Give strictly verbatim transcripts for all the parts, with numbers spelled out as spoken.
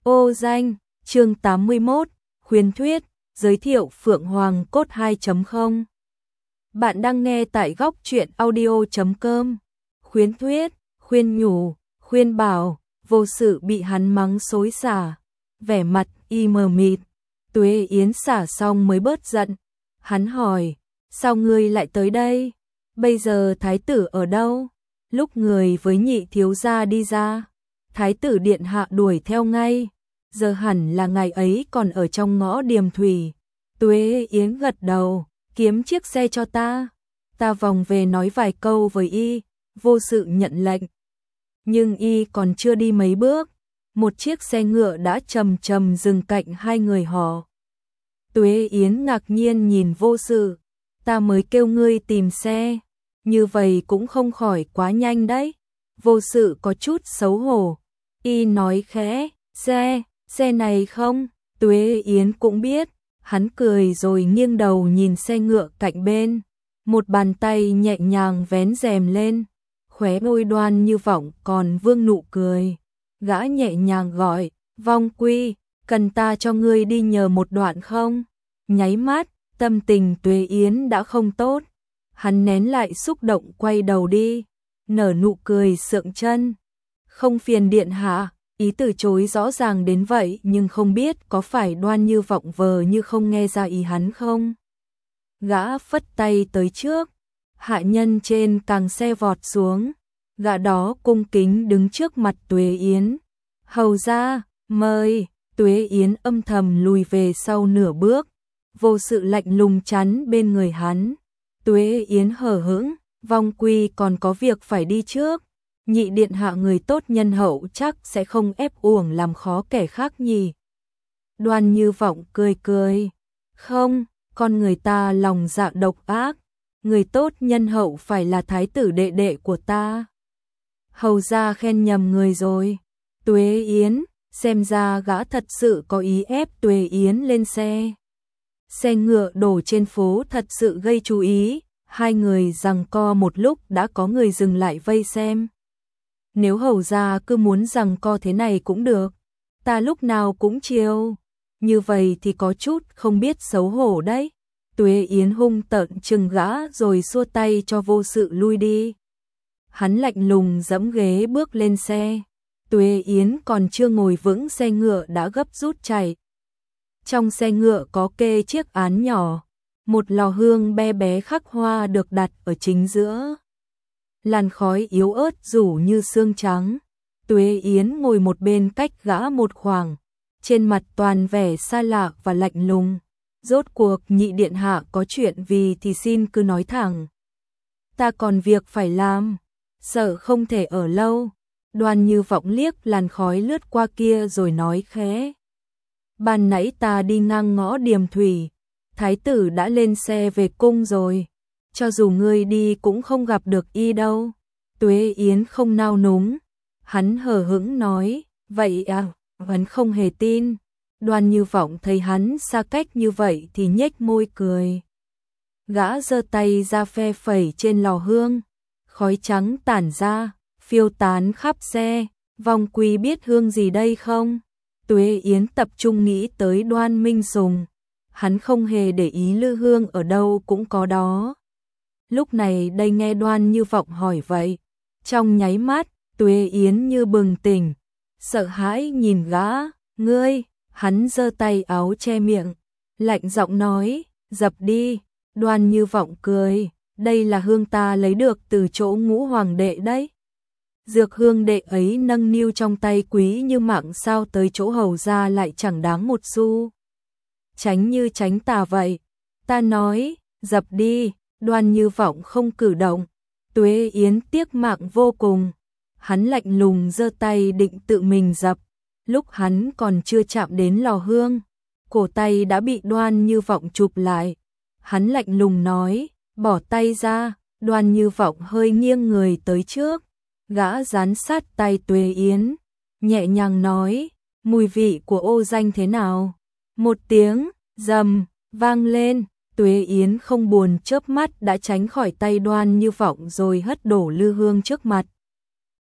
Ô danh, chương tám mươi mốt, khuyến thuyết, giới thiệu Phượng Hoàng Cốt hai chấm không. Bạn đang nghe tại góc truyện audio chấm com. Khuyến thuyết, khuyên nhủ, khuyên bảo, vô sự bị hắn mắng xối xả, vẻ mặt y mờ mịt. Tuế Yến xả xong mới bớt giận. Hắn hỏi, sao ngươi lại tới đây? Bây giờ thái tử ở đâu? Lúc người với nhị thiếu gia đi ra, thái tử điện hạ đuổi theo ngay. Giờ hẳn là ngày ấy còn ở trong ngõ Điềm Thủy. Tuế Yến gật đầu, kiếm chiếc xe cho ta. Ta vòng về nói vài câu với y, vô sự nhận lệnh. Nhưng y còn chưa đi mấy bước, một chiếc xe ngựa đã chầm chầm dừng cạnh hai người họ. Tuế Yến ngạc nhiên nhìn vô sự, ta mới kêu ngươi tìm xe, như vậy cũng không khỏi quá nhanh đấy. Vô sự có chút xấu hổ, y nói khẽ, xe, xe này không? Tuế Yến cũng biết, hắn cười rồi nghiêng đầu nhìn xe ngựa cạnh bên, một bàn tay nhẹ nhàng vén rèm lên, khóe môi Đoan Như Vọng còn vương nụ cười. Gã nhẹ nhàng gọi, Vong Quy, cần ta cho ngươi đi nhờ một đoạn không? Nháy mắt, tâm tình Tuế Yến đã không tốt, hắn nén lại xúc động quay đầu đi, nở nụ cười sượng chân. Không phiền điện hạ. Ý từ chối rõ ràng đến vậy nhưng không biết có phải Đoan Như Vọng vờ như không nghe ra ý hắn không. Gã phất tay tới trước, hạ nhân trên càng xe vọt xuống, gã đó cung kính đứng trước mặt Tuế Yến. Hầu ra, mời. Tuế Yến âm thầm lùi về sau nửa bước, vô sự lạnh lùng chắn bên người hắn. Tuế Yến hờ hững, Vong Quy còn có việc phải đi trước. Nhị điện hạ người tốt nhân hậu chắc sẽ không ép uổng làm khó kẻ khác nhỉ. Đoan Như Vọng cười cười, không, con người ta lòng dạ độc ác, người tốt nhân hậu phải là thái tử đệ đệ của ta. Hầu ra khen nhầm người rồi. Tuế Yến, xem ra gã thật sự có ý ép Tuế Yến lên xe. Xe ngựa đổ trên phố thật sự gây chú ý, hai người giằng co một lúc đã có người dừng lại vây xem. Nếu hầu ra cứ muốn giằng co thế này cũng được, ta lúc nào cũng chiêu, như vậy thì có chút không biết xấu hổ đấy. Tuế Yến hung tợn chừng gã rồi xua tay cho vô sự lui đi. Hắn lạnh lùng giẫm ghế bước lên xe. Tuế Yến còn chưa ngồi vững xe ngựa đã gấp rút chạy. Trong xe ngựa có kê chiếc án nhỏ, một lò hương bé bé khắc hoa được đặt ở chính giữa. Làn khói yếu ớt rủ như xương trắng. Tuế Yến ngồi một bên cách gã một khoảng, trên mặt toàn vẻ xa lạ và lạnh lùng. Rốt cuộc nhị điện hạ có chuyện vì thì xin cứ nói thẳng. Ta còn việc phải làm, sợ không thể ở lâu. Đoan Như Vọng liếc làn khói lướt qua kia rồi nói khẽ. Ban nãy ta đi ngang ngõ Điềm Thủy, thái tử đã lên xe về cung rồi. Cho dù ngươi đi cũng không gặp được y đâu. Tuế Yến không nao núng, hắn hờ hững nói, vậy à, vẫn không hề tin. Đoan Như Vọng thấy hắn xa cách như vậy thì nhếch môi cười. Gã giơ tay ra phe phẩy trên lò hương, khói trắng tản ra, phiêu tán khắp xe. Vong Quy biết hương gì đây không? Tuế Yến tập trung nghĩ tới Đoan Minh Sùng, hắn không hề để ý lư hương ở đâu cũng có đó. Lúc này đây nghe Đoan Như Vọng hỏi vậy, trong nháy mắt, Tuế Yến như bừng tỉnh, sợ hãi nhìn gã, ngươi, hắn giơ tay áo che miệng, lạnh giọng nói, dập đi. Đoan Như Vọng cười, đây là hương ta lấy được từ chỗ Ngũ Hoàng đệ đấy. Dược hương đệ ấy nâng niu trong tay quý như mạng sao tới chỗ hầu ra lại chẳng đáng một xu. Tránh như tránh tà vậy, ta nói, dập đi. Đoan Như Vọng không cử động. Tuế Yến tiếc mạng vô cùng, hắn lạnh lùng giơ tay định tự mình dập. Lúc hắn còn chưa chạm đến lò hương, cổ tay đã bị Đoan Như Vọng chụp lại. Hắn lạnh lùng nói, bỏ tay ra. Đoan Như Vọng hơi nghiêng người tới trước, gã dán sát tay Tuế Yến, nhẹ nhàng nói, mùi vị của ô danh thế nào? Một tiếng rầm vang lên. Tuế Yến không buồn chớp mắt đã tránh khỏi tay Đoan Như Vọng rồi hất đổ lư hương trước mặt.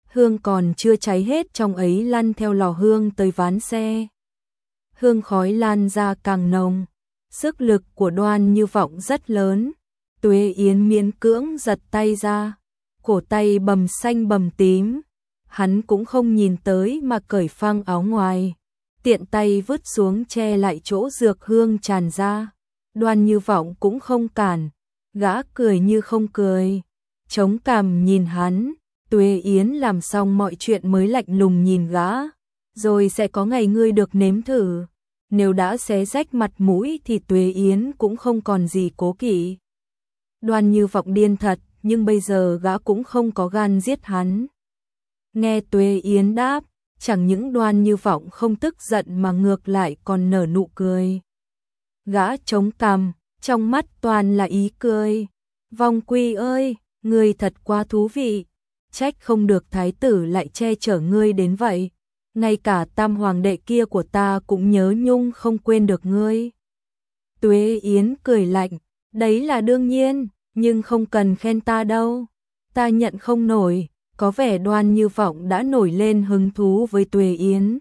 hương còn chưa cháy hết trong ấy lăn theo lò hương tới ván xe. Hương khói lan ra càng nồng, sức lực của Đoan Như Vọng rất lớn. Tuế Yến miễn cưỡng giật tay ra, cổ tay bầm xanh bầm tím. Hắn cũng không nhìn tới mà cởi phăng áo ngoài, tiện tay vứt xuống che lại chỗ dược hương tràn ra. Đoan Như Vọng cũng không cản, gã cười như không cười, chống cằm nhìn hắn. Tuế Yến làm xong mọi chuyện mới lạnh lùng nhìn gã, rồi sẽ có ngày ngươi được nếm thử. Nếu đã xé rách mặt mũi thì Tuế Yến cũng không còn gì cố kỵ. Đoan Như Vọng điên thật, nhưng bây giờ gã cũng không có gan giết hắn. Nghe Tuế Yến đáp, chẳng những Đoan Như Vọng không tức giận mà ngược lại còn nở nụ cười. Gã chống cằm, trong mắt toàn là ý cười. Vong Quy ơi, ngươi thật quá thú vị, trách không được thái tử lại che chở ngươi đến vậy. Ngay cả tam hoàng đệ kia của ta cũng nhớ nhung không quên được ngươi. Tuế Yến cười lạnh, đấy là đương nhiên, nhưng không cần khen ta đâu. Ta nhận không nổi. Có vẻ Đoan Như Vọng đã nổi lên hứng thú với Tuế Yến.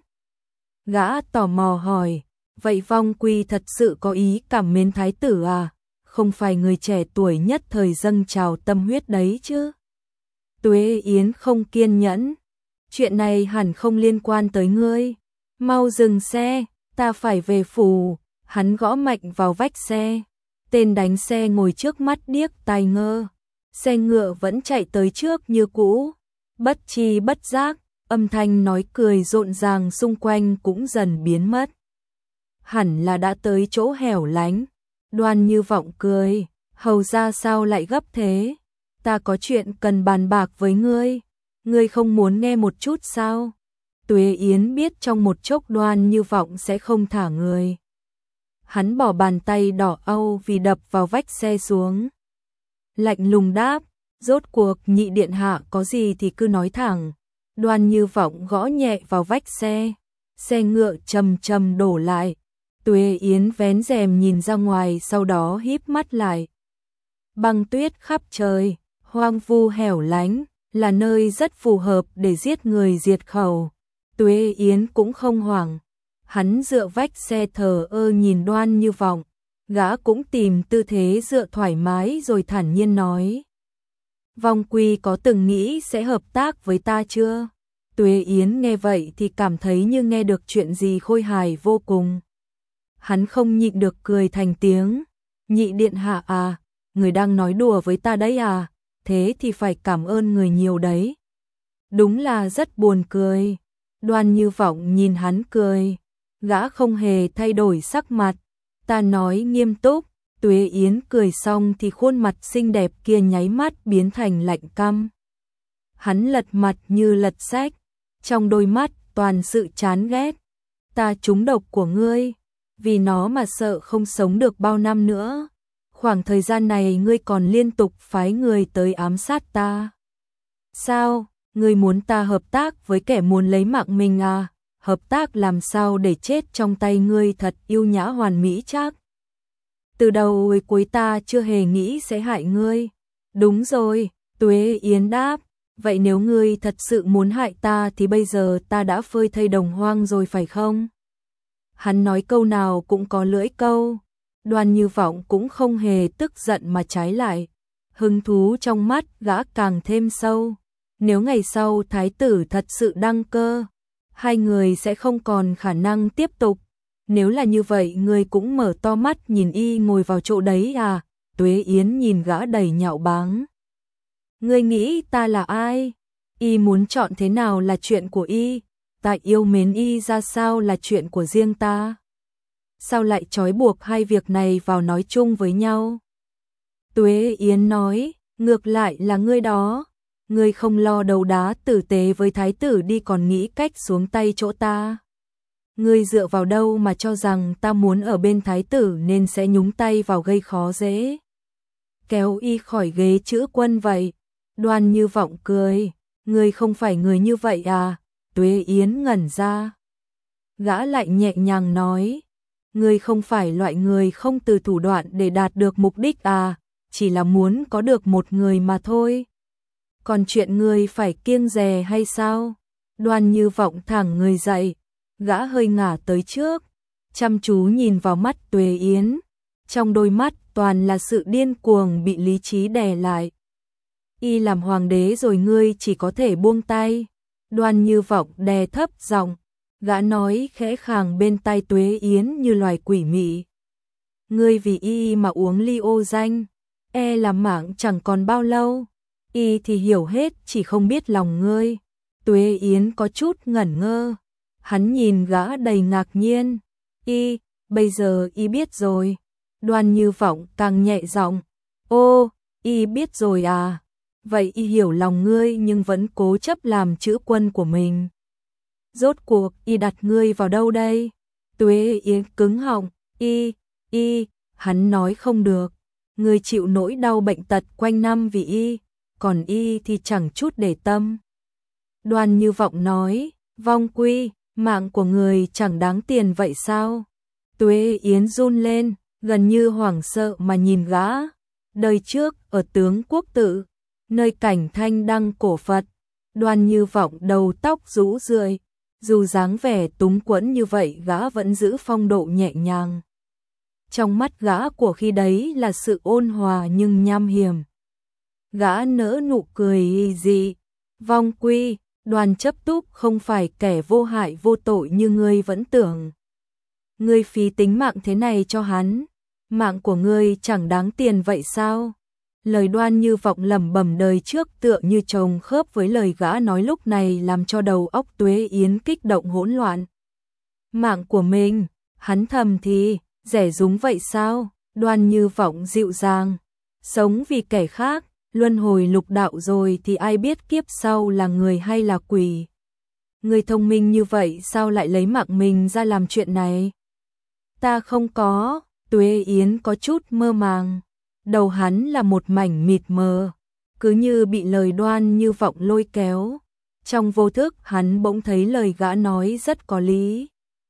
Gã tò mò hỏi, vậy Vong Quy thật sự có ý cảm mến thái tử à? Không phải người trẻ tuổi nhất thời dâng trào tâm huyết đấy chứ? Tuế Yến không kiên nhẫn, chuyện này hẳn không liên quan tới ngươi. Mau dừng xe, ta phải về phủ. Hắn gõ mạnh vào vách xe. Tên đánh xe ngồi trước mắt điếc tai ngơ. Xe ngựa vẫn chạy tới trước như cũ. Bất chi bất giác, âm thanh nói cười rộn ràng xung quanh cũng dần biến mất. Hẳn là đã tới chỗ hẻo lánh. Đoan Như Vọng cười, hầu ra sao lại gấp thế? Ta có chuyện cần bàn bạc với ngươi. Ngươi không muốn nghe một chút sao? Tuế Yến biết trong một chốc Đoan Như Vọng sẽ không thả người. Hắn bỏ bàn tay đỏ au vì đập vào vách xe xuống. Lạnh lùng đáp, rốt cuộc nhị điện hạ có gì thì cứ nói thẳng. Đoan Như Vọng gõ nhẹ vào vách xe. Xe ngựa chầm chầm đổ lại. Tuế Yến vén rèm nhìn ra ngoài, sau đó híp mắt lại. Băng tuyết khắp trời, hoang vu hẻo lánh, là nơi rất phù hợp để giết người diệt khẩu. Tuế Yến cũng không hoảng. Hắn dựa vách xe thờ ơ nhìn Đoan Như Vọng. Gã cũng tìm tư thế dựa thoải mái rồi thản nhiên nói. Vong Quy có từng nghĩ sẽ hợp tác với ta chưa? Tuế Yến nghe vậy thì cảm thấy như nghe được chuyện gì khôi hài vô cùng. Hắn không nhịn được cười thành tiếng. Nhị điện hạ à, người đang nói đùa với ta đấy à? Thế thì phải cảm ơn người nhiều đấy. Đúng là rất buồn cười. Đoan Như Vọng nhìn hắn cười. Gã không hề thay đổi sắc mặt. Ta nói nghiêm túc. Tuế Yến cười xong thì khuôn mặt xinh đẹp kia nháy mắt biến thành lạnh căm. Hắn lật mặt như lật sách, trong đôi mắt toàn sự chán ghét. Ta trúng độc của ngươi, vì nó mà sợ không sống được bao năm nữa. Khoảng thời gian này ngươi còn liên tục phái người tới ám sát ta. Sao, ngươi muốn ta hợp tác với kẻ muốn lấy mạng mình à? Hợp tác làm sao để chết trong tay ngươi thật yêu nhã hoàn mỹ chắc. Từ đầu đến cuối ta chưa hề nghĩ sẽ hại ngươi. Đúng rồi, Tuế Yến đáp. Vậy nếu ngươi thật sự muốn hại ta thì bây giờ ta đã phơi thây đồng hoang rồi phải không? Hắn nói câu nào cũng có lưỡi câu. Đoan Như Vọng cũng không hề tức giận mà trái lại. Hứng thú trong mắt gã càng thêm sâu. Nếu ngày sau thái tử thật sự đăng cơ, hai người sẽ không còn khả năng tiếp tục. Nếu là như vậy ngươi cũng mở to mắt nhìn y ngồi vào chỗ đấy à? Tuế Yến nhìn gã đầy nhạo báng. Ngươi nghĩ ta là ai? Y muốn chọn thế nào là chuyện của y, ta yêu mến y ra sao là chuyện của riêng ta. Sao lại trói buộc hai việc này vào nói chung với nhau? Tuế Yến nói, ngược lại là ngươi đó. Ngươi không lo đấu đá tử tế với thái tử đi còn nghĩ cách xuống tay chỗ ta. Ngươi dựa vào đâu mà cho rằng ta muốn ở bên thái tử nên sẽ nhúng tay vào gây khó dễ. Kéo y khỏi ghế chữ quân vậy. Đoan Như Vọng cười, ngươi không phải người như vậy à? Tuế Yến ngẩn ra. Gã lại nhẹ nhàng nói, ngươi không phải loại người không từ thủ đoạn để đạt được mục đích à? Chỉ là muốn có được một người mà thôi. còn chuyện ngươi phải kiêng dè hay sao? Đoan Như Vọng thẳng người dậy, gã hơi ngả tới trước, chăm chú nhìn vào mắt Tuế Yến, trong đôi mắt toàn là sự điên cuồng bị lý trí đè lại. Y làm hoàng đế rồi ngươi chỉ có thể buông tay. Đoan Như Vọng đè thấp giọng, gã nói khẽ khàng bên tai Tuế Yến như loài quỷ mị. Ngươi vì y mà uống ly ô danh, e là mạng chẳng còn bao lâu. Y thì hiểu hết, chỉ không biết lòng ngươi. Tuế Yến có chút ngẩn ngơ, hắn nhìn gã đầy ngạc nhiên. Y, bây giờ y biết rồi. Đoan Như Vọng càng nhẹ giọng, ô, y biết rồi à? Vậy y hiểu lòng ngươi nhưng vẫn cố chấp làm chữ quân của mình. Rốt cuộc y đặt ngươi vào đâu đây? Tuế Yến cứng họng, y, y, hắn nói không được. Ngươi chịu nỗi đau bệnh tật quanh năm vì y, còn y thì chẳng chút để tâm. Đoan Như Vọng nói, Vong Quy, mạng của người chẳng đáng tiền vậy sao? Tuế Yến run lên, gần như hoảng sợ mà nhìn gã. Đời trước ở Tướng Quốc Tự, nơi cảnh thanh đăng cổ Phật, Đoan Như Vọng đầu tóc rũ rượi, dù dáng vẻ túng quẫn như vậy gã vẫn giữ phong độ nhẹ nhàng. Trong mắt gã của khi đấy là sự ôn hòa nhưng nham hiểm. Gã nỡ nụ cười dị, Vong Quy, Đoan Chấp Túc không phải kẻ vô hại vô tội như ngươi vẫn tưởng. Ngươi phí tính mạng thế này cho hắn, mạng của ngươi chẳng đáng tiền vậy sao? Lời Đoan Như Vọng lẩm bẩm đời trước tựa như chồng khớp với lời gã nói lúc này làm cho đầu óc Tuế Yến kích động hỗn loạn. Mạng của mình, hắn thầm thì, rẻ rúng vậy sao? Đoan Như Vọng dịu dàng, sống vì kẻ khác, luân hồi lục đạo rồi thì ai biết kiếp sau là người hay là quỷ. Người thông minh như vậy sao lại lấy mạng mình ra làm chuyện này? Ta không có, Tuế Yến có chút mơ màng. Đầu hắn là một mảnh mịt mờ, cứ như bị lời Đoan Như Vọng lôi kéo. Trong vô thức hắn bỗng thấy lời gã nói rất có lý.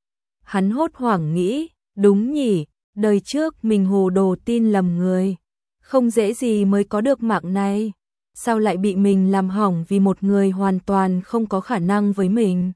Hắn hốt hoảng nghĩ, đúng nhỉ, đời trước mình hồ đồ tin lầm người. Không dễ gì mới có được mạng này, sao lại bị mình làm hỏng vì một người hoàn toàn không có khả năng với mình.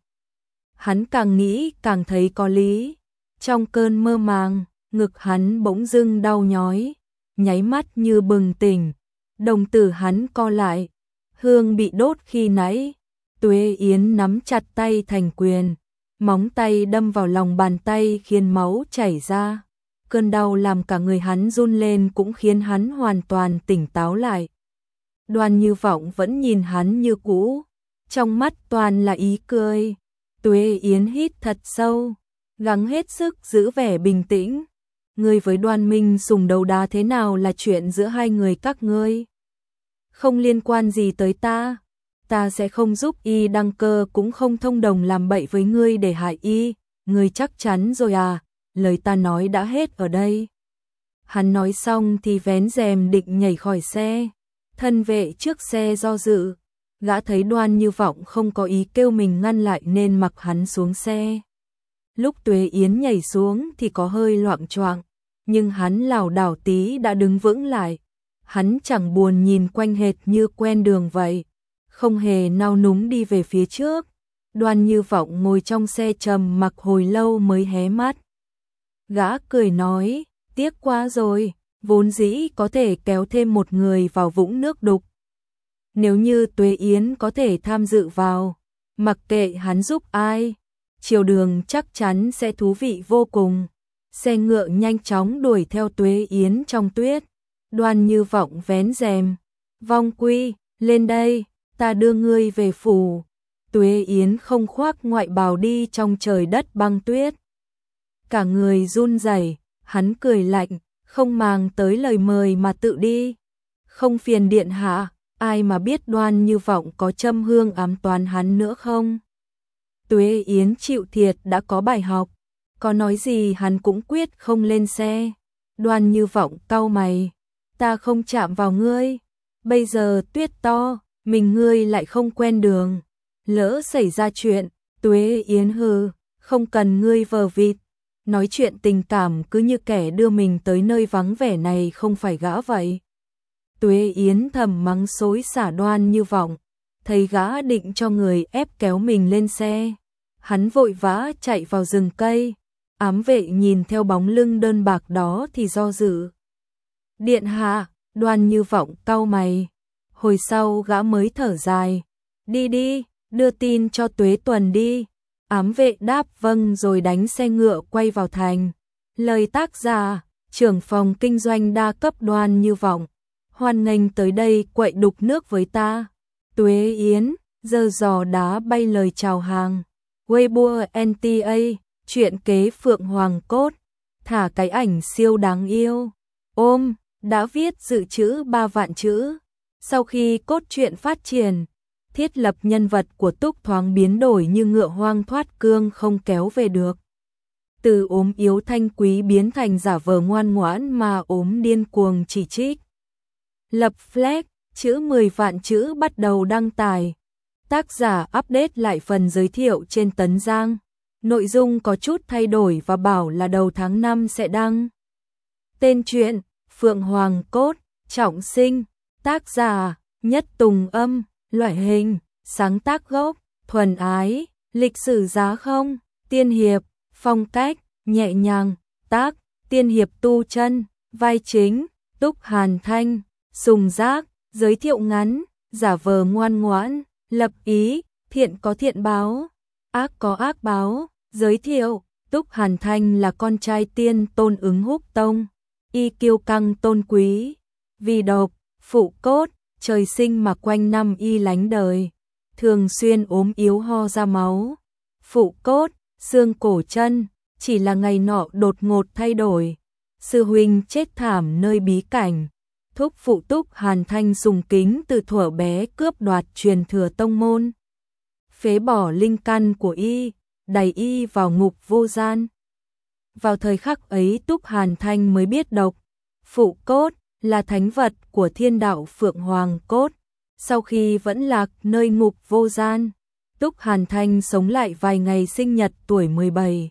Hắn càng nghĩ càng thấy có lý. Trong cơn mơ màng, ngực hắn bỗng dưng đau nhói, nháy mắt như bừng tỉnh, đồng tử hắn co lại, hương bị đốt khi nãy. Tuế Yến nắm chặt tay thành quyền, móng tay đâm vào lòng bàn tay khiến máu chảy ra. Cơn đau làm cả người hắn run lên cũng khiến hắn hoàn toàn tỉnh táo lại. Đoan Như Vọng vẫn nhìn hắn như cũ, trong mắt toàn là ý cười. Tuế Yến hít thật sâu, gắng hết sức giữ vẻ bình tĩnh. Ngươi với Đoan Minh sùng đấu đá thế nào là chuyện giữa hai người các ngươi, không liên quan gì tới ta. Ta sẽ không giúp y đăng cơ, cũng không thông đồng làm bậy với ngươi để hại y. Ngươi chắc chắn rồi à? Lời ta nói đã hết ở đây. Hắn nói xong thì vén rèm định nhảy khỏi xe. Thân vệ trước xe do dự, gã thấy Đoan Như Vọng không có ý kêu mình ngăn lại nên mặc hắn xuống xe. Lúc Tuế Yến nhảy xuống thì có hơi loạng choạng, nhưng hắn lảo đảo tí đã đứng vững lại. Hắn chẳng buồn nhìn quanh hệt như quen đường vậy, không hề nao núng đi về phía trước. Đoan Như Vọng ngồi trong xe trầm mặc hồi lâu mới hé mắt. Gã cười nói, tiếc quá rồi, vốn dĩ có thể kéo thêm một người vào vũng nước đục. Nếu như Tuế Yến có thể tham dự vào, mặc kệ hắn giúp ai, chiều đường chắc chắn sẽ thú vị vô cùng. Xe ngựa nhanh chóng đuổi theo Tuế Yến trong tuyết. Đoan Như Vọng vén rèm, Vong Quy, lên đây, ta đưa ngươi về phủ. Tuế Yến không khoác ngoại bào đi trong trời đất băng tuyết. Cả người run rẩy, hắn cười lạnh, không màng tới lời mời mà tự đi. Không phiền điện hạ, ai mà biết Đoan Như Vọng có châm hương ám toán hắn nữa không? Tuế Yến chịu thiệt đã có bài học, có nói gì hắn cũng quyết không lên xe. Đoan Như Vọng cau mày, ta không chạm vào ngươi, bây giờ tuyết to, mình ngươi lại không quen đường, lỡ xảy ra chuyện. Tuế Yến hừ, không cần ngươi vờ vịt, nói chuyện tình cảm cứ như kẻ đưa mình tới nơi vắng vẻ này không phải gã vậy. Tuế Yến thầm mắng xối xả Đoan Như Vọng, thấy gã định cho người ép kéo mình lên xe. Hắn vội vã chạy vào rừng cây, ám vệ nhìn theo bóng lưng đơn bạc đó thì do dự. Điện hạ, Đoan Như Vọng cau mày, hồi sau gã mới thở dài. Đi đi, đưa tin cho Tuế Tuần đi. Ám vệ đáp vâng rồi đánh xe ngựa quay vào thành. Lời tác giả, trưởng phòng kinh doanh đa cấp Đoan Như Vọng. Hoan nghênh tới đây quậy đục nước với ta. Tuế Yến, giơ giò đá bay lời chào hàng. Weibo en tê a, chuyện kế Phượng Hoàng Cốt. Thả cái ảnh siêu đáng yêu. Ôm, đã viết dự trữ ba vạn chữ. Sau khi cốt truyện phát triển, thiết lập nhân vật của Túc thoáng biến đổi như ngựa hoang thoát cương không kéo về được. Từ ốm yếu thanh quý biến thành giả vờ ngoan ngoãn mà ốm điên cuồng chỉ trích. Lập flag, chữ mười vạn chữ bắt đầu đăng tải. Tác giả update lại phần giới thiệu trên Tấn Giang. Nội dung có chút thay đổi và bảo là đầu tháng năm sẽ đăng. Tên truyện, Phượng Hoàng Cốt, Trọng Sinh. Tác giả, Nhất Tùng Âm. Loại hình, sáng tác gốc, thuần ái. Lịch sử giá không, tiên hiệp. Phong cách, nhẹ nhàng. Tác, tiên hiệp tu chân. Vai chính, Túc Hàn Thanh. Sùng Giác, giới thiệu ngắn, giả vờ ngoan ngoãn. Lập ý, thiện có thiện báo, ác có ác báo. Giới thiệu, Túc Hàn Thanh là con trai tiên tôn Ứng Húc Tông, y kiêu căng tôn quý, vì độc, phụ cốt, trời sinh mà quanh năm y lánh đời, thường xuyên ốm yếu ho ra máu. Phụ cốt, xương cổ chân, chỉ là ngày nọ đột ngột thay đổi. Sư huynh chết thảm nơi bí cảnh. Thúc phụ Túc Hàn Thanh sùng kính từ thuở bé cướp đoạt truyền thừa tông môn. Phế bỏ linh căn của y, đày y vào ngục vô gian. Vào thời khắc ấy Túc Hàn Thanh mới biết độc. Phụ cốt là thánh vật của thiên đạo Phượng Hoàng Cốt. Sau khi vẫn lạc nơi ngục vô gian, Túc Hàn Thanh sống lại vài ngày sinh nhật tuổi mười bảy.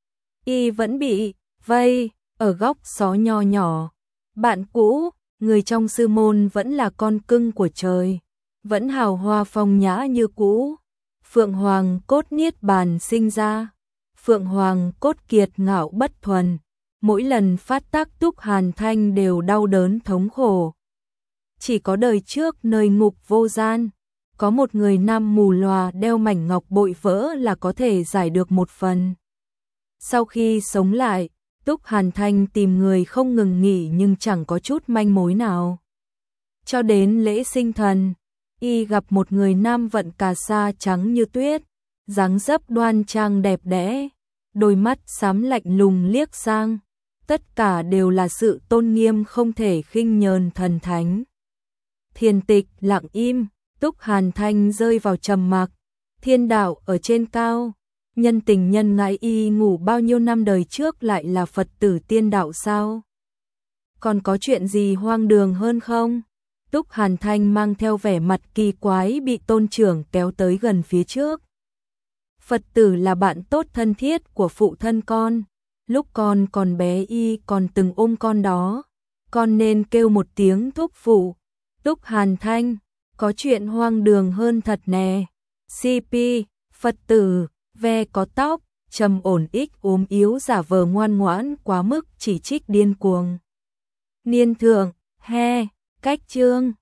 Y vẫn bị vây ở góc xó nho nhỏ. Bạn cũ, người trong sư môn vẫn là con cưng của trời, vẫn hào hoa phong nhã như cũ. Phượng Hoàng Cốt niết bàn sinh ra, Phượng Hoàng Cốt kiệt ngạo bất thuần, mỗi lần phát tác Túc Hàn Thanh đều đau đớn thống khổ. Chỉ có đời trước nơi ngục vô gian, có một người nam mù lòa đeo mảnh ngọc bội vỡ là có thể giải được một phần. Sau khi sống lại, Túc Hàn Thanh tìm người không ngừng nghỉ nhưng chẳng có chút manh mối nào. Cho đến lễ sinh thần, y gặp một người nam vận cà sa trắng như tuyết, dáng dấp đoan trang đẹp đẽ, đôi mắt xám lạnh lùng liếc sang, tất cả đều là sự tôn nghiêm không thể khinh nhờn thần thánh. Thiền tịch lặng im, Túc Hàn Thanh rơi vào trầm mặc. Thiên đạo ở trên cao, nhân tình nhân ngãi y ngủ bao nhiêu năm đời trước lại là Phật tử tiên đạo sao? Còn có chuyện gì hoang đường hơn không? Túc Hàn Thanh mang theo vẻ mặt kỳ quái bị tôn trưởng kéo tới gần phía trước. Phật tử là bạn tốt thân thiết của phụ thân con. Lúc con còn bé y còn từng ôm con đó. Con nên kêu một tiếng thúc phụ. Túc Hàn Thanh, có chuyện hoang đường hơn thật nè. xê pê, Phật tử, ve có tóc, trầm ổn ích ốm yếu giả vờ ngoan ngoãn quá mức chỉ trích điên cuồng. Niên thượng, he, cách chương.